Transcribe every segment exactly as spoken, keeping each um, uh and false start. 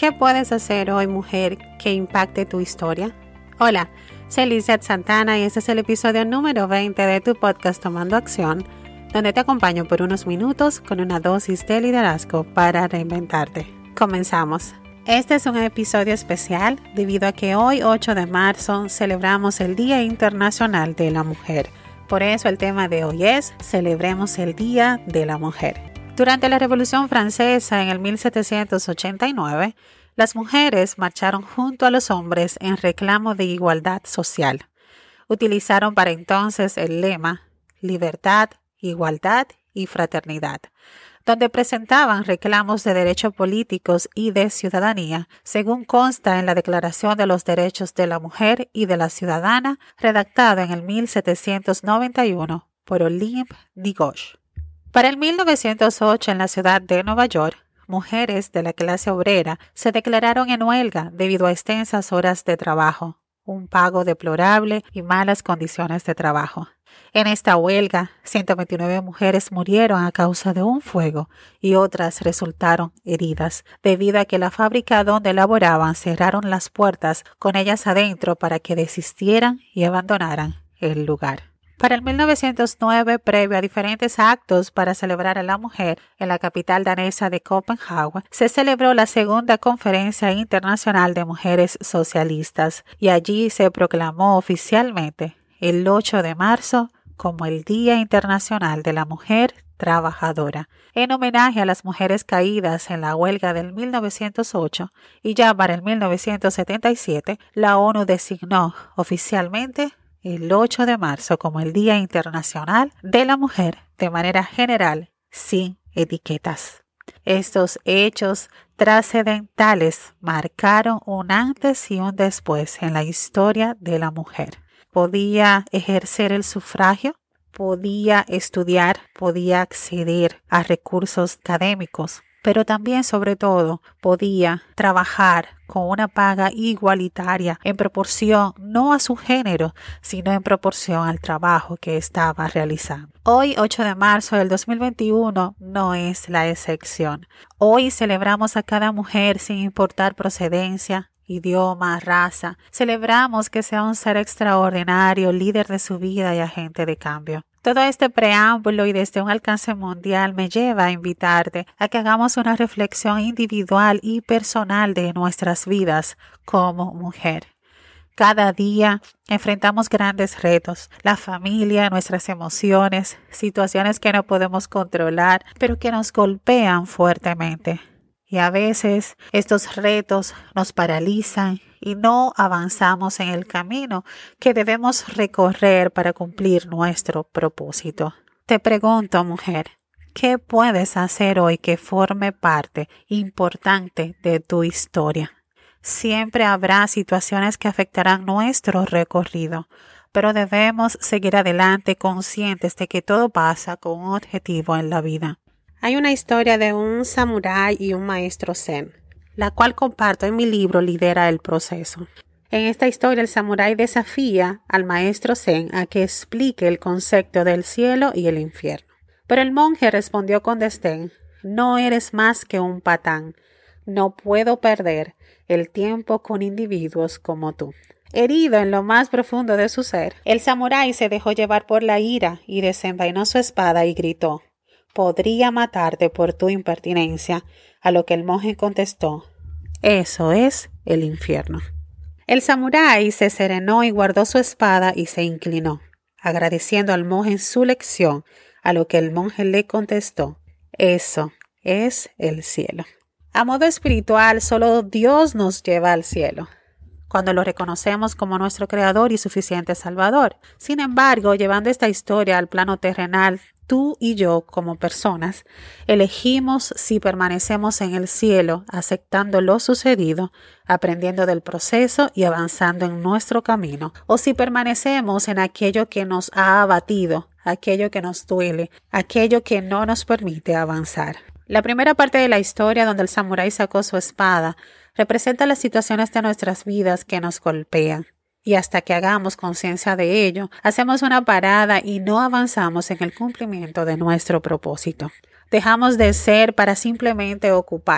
¿Qué puedes hacer hoy, mujer, que impacte tu historia? Hola, soy Lizeth Santana y este es el episodio número veinte de tu podcast Tomando Acción, donde te acompaño por unos minutos con una dosis de liderazgo para reinventarte. Comenzamos. Este es un episodio especial debido a que hoy, ocho de marzo, celebramos el Día Internacional de la Mujer. Por eso el tema de hoy es Celebremos el Día de la Mujer. Durante la Revolución Francesa en el mil setecientos ochenta y nueve, las mujeres marcharon junto a los hombres en reclamo de igualdad social. Utilizaron para entonces el lema Libertad, Igualdad y Fraternidad, donde presentaban reclamos de derechos políticos y de ciudadanía, según consta en la Declaración de los Derechos de la Mujer y de la Ciudadana, redactada en el mil setecientos noventa y uno por Olympe de Gouges. Para el mil novecientos ocho, en la ciudad de Nueva York, mujeres de la clase obrera se declararon en huelga debido a extensas horas de trabajo, un pago deplorable y malas condiciones de trabajo. En esta huelga, ciento veintinueve mujeres murieron a causa de un fuego y otras resultaron heridas, debido a que la fábrica donde laboraban cerraron las puertas con ellas adentro para que desistieran y abandonaran el lugar. Para el mil novecientos nueve, previo a diferentes actos para celebrar a la mujer en la capital danesa de Copenhague, se celebró la segunda Conferencia Internacional de Mujeres Socialistas y allí se proclamó oficialmente el ocho de marzo como el Día Internacional de la Mujer Trabajadora, en homenaje a las mujeres caídas en la huelga del mil novecientos ocho, y ya para el mil novecientos setenta y siete la ONU designó oficialmente el ocho de marzo como el Día Internacional de la Mujer de manera general, sin etiquetas. Estos hechos trascendentales marcaron un antes y un después en la historia de la mujer. Podía ejercer el sufragio, podía estudiar, podía acceder a recursos académicos, pero también, sobre todo, podía trabajar con una paga igualitaria en proporción no a su género, sino en proporción al trabajo que estaba realizando. Hoy, ocho de marzo del dos mil veintiuno, no es la excepción. Hoy celebramos a cada mujer sin importar procedencia, idioma, raza. Celebramos que sea un ser extraordinario, líder de su vida y agente de cambio. Todo este preámbulo y desde un alcance mundial me lleva a invitarte a que hagamos una reflexión individual y personal de nuestras vidas como mujer. Cada día enfrentamos grandes retos, la familia, nuestras emociones, situaciones que no podemos controlar, pero que nos golpean fuertemente. Y a veces estos retos nos paralizan y no avanzamos en el camino que debemos recorrer para cumplir nuestro propósito. Te pregunto, mujer, ¿qué puedes hacer hoy que forme parte importante de tu historia? Siempre habrá situaciones que afectarán nuestro recorrido, pero debemos seguir adelante conscientes de que todo pasa con un objetivo en la vida. Hay una historia de un samurái y un maestro zen, la cual comparto en mi libro Lidera el Proceso. En esta historia el samurái desafía al maestro zen a que explique el concepto del cielo y el infierno. Pero el monje respondió con desdén: no eres más que un patán. No puedo perder el tiempo con individuos como tú. Herido en lo más profundo de su ser, el samurái se dejó llevar por la ira y desenvainó su espada y gritó: podría matarte por tu impertinencia, a lo que el monje contestó: eso es el infierno. El samurái se serenó y guardó su espada y se inclinó, agradeciendo al monje su lección, a lo que el monje le contestó: eso es el cielo. A modo espiritual, solo Dios nos lleva al cielo, cuando lo reconocemos como nuestro creador y suficiente salvador. Sin embargo, llevando esta historia al plano terrenal, tú y yo, como personas, elegimos si permanecemos en el cielo, aceptando lo sucedido, aprendiendo del proceso y avanzando en nuestro camino, o si permanecemos en aquello que nos ha abatido, aquello que nos duele, aquello que no nos permite avanzar. La primera parte de la historia, donde el samurái sacó su espada, representa las situaciones de nuestras vidas que nos golpean. Y hasta que hagamos conciencia de ello, hacemos una parada y no avanzamos en el cumplimiento de nuestro propósito. Dejamos de ser para simplemente ocupar.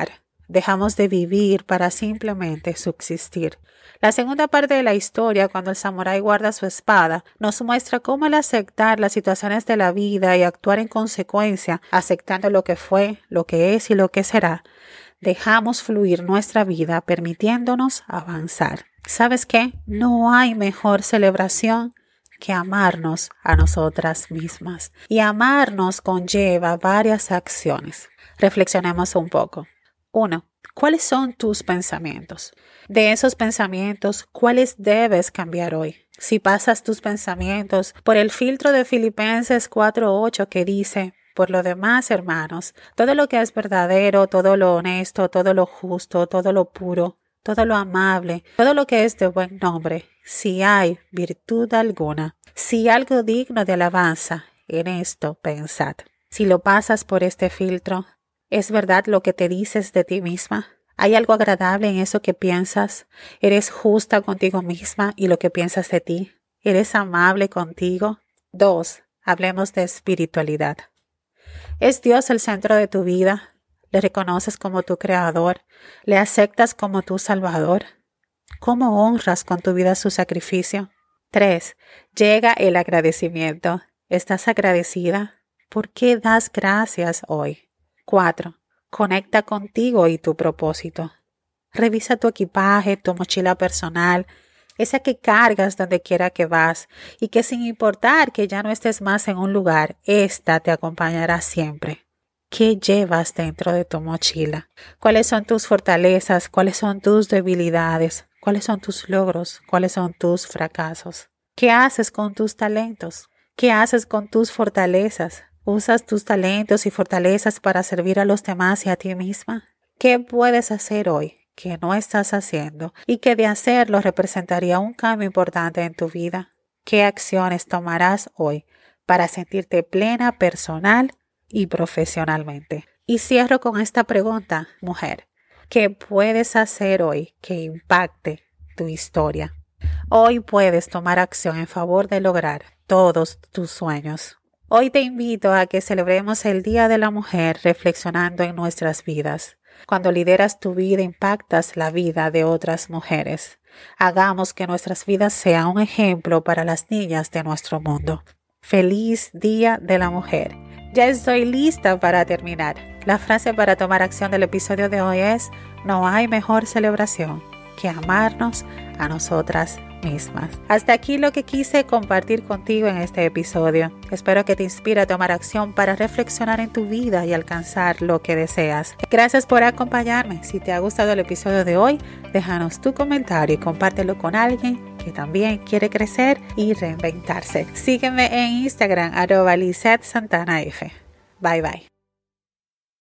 Dejamos de vivir para simplemente subsistir. La segunda parte de la historia, cuando el samurái guarda su espada, nos muestra cómo al aceptar las situaciones de la vida y actuar en consecuencia, aceptando lo que fue, lo que es y lo que será, dejamos fluir nuestra vida permitiéndonos avanzar. ¿Sabes qué? No hay mejor celebración que amarnos a nosotras mismas. Y amarnos conlleva varias acciones. Reflexionemos un poco. Uno, ¿cuáles son tus pensamientos? De esos pensamientos, ¿cuáles debes cambiar hoy? Si pasas tus pensamientos por el filtro de Filipenses cuatro ocho que dice: por lo demás, hermanos, todo lo que es verdadero, todo lo honesto, todo lo justo, todo lo puro, todo lo amable, todo lo que es de buen nombre, si hay virtud alguna, si algo digno de alabanza, en esto pensad. Si lo pasas por este filtro, ¿es verdad lo que te dices de ti misma? ¿Hay algo agradable en eso que piensas? ¿Eres justa contigo misma y lo que piensas de ti? ¿Eres amable contigo? Dos, hablemos de espiritualidad. ¿Es Dios el centro de tu vida? ¿Le reconoces como tu creador? ¿Le aceptas como tu salvador? ¿Cómo honras con tu vida su sacrificio? Tres, llega el agradecimiento. ¿Estás agradecida? ¿Por qué das gracias hoy? Cuatro, conecta contigo y tu propósito. Revisa tu equipaje, tu mochila personal, esa que cargas donde quiera que vas y que sin importar que ya no estés más en un lugar, esta te acompañará siempre. ¿Qué llevas dentro de tu mochila? ¿Cuáles son tus fortalezas? ¿Cuáles son tus debilidades? ¿Cuáles son tus logros? ¿Cuáles son tus fracasos? ¿Qué haces con tus talentos? ¿Qué haces con tus fortalezas? ¿Usas tus talentos y fortalezas para servir a los demás y a ti misma? ¿Qué puedes hacer hoy que no estás haciendo y que de hacerlo representaría un cambio importante en tu vida? ¿Qué acciones tomarás hoy para sentirte plena personal y profesionalmente? Y cierro con esta pregunta, mujer. ¿Qué puedes hacer hoy que impacte tu historia? Hoy puedes tomar acción en favor de lograr todos tus sueños. Hoy te invito a que celebremos el Día de la Mujer reflexionando en nuestras vidas. Cuando lideras tu vida, impactas la vida de otras mujeres. Hagamos que nuestras vidas sean un ejemplo para las niñas de nuestro mundo. Feliz Día de la Mujer. Ya estoy lista para terminar. La frase para tomar acción del episodio de hoy es: no hay mejor celebración que amarnos a nosotras mismas. Hasta aquí lo que quise compartir contigo en este episodio. Espero que te inspire a tomar acción para reflexionar en tu vida y alcanzar lo que deseas. Gracias por acompañarme. Si te ha gustado el episodio de hoy, déjanos tu comentario y compártelo con alguien que también quiere crecer y reinventarse. Sígueme en Instagram, arroba Lizeth Santana F. Bye bye.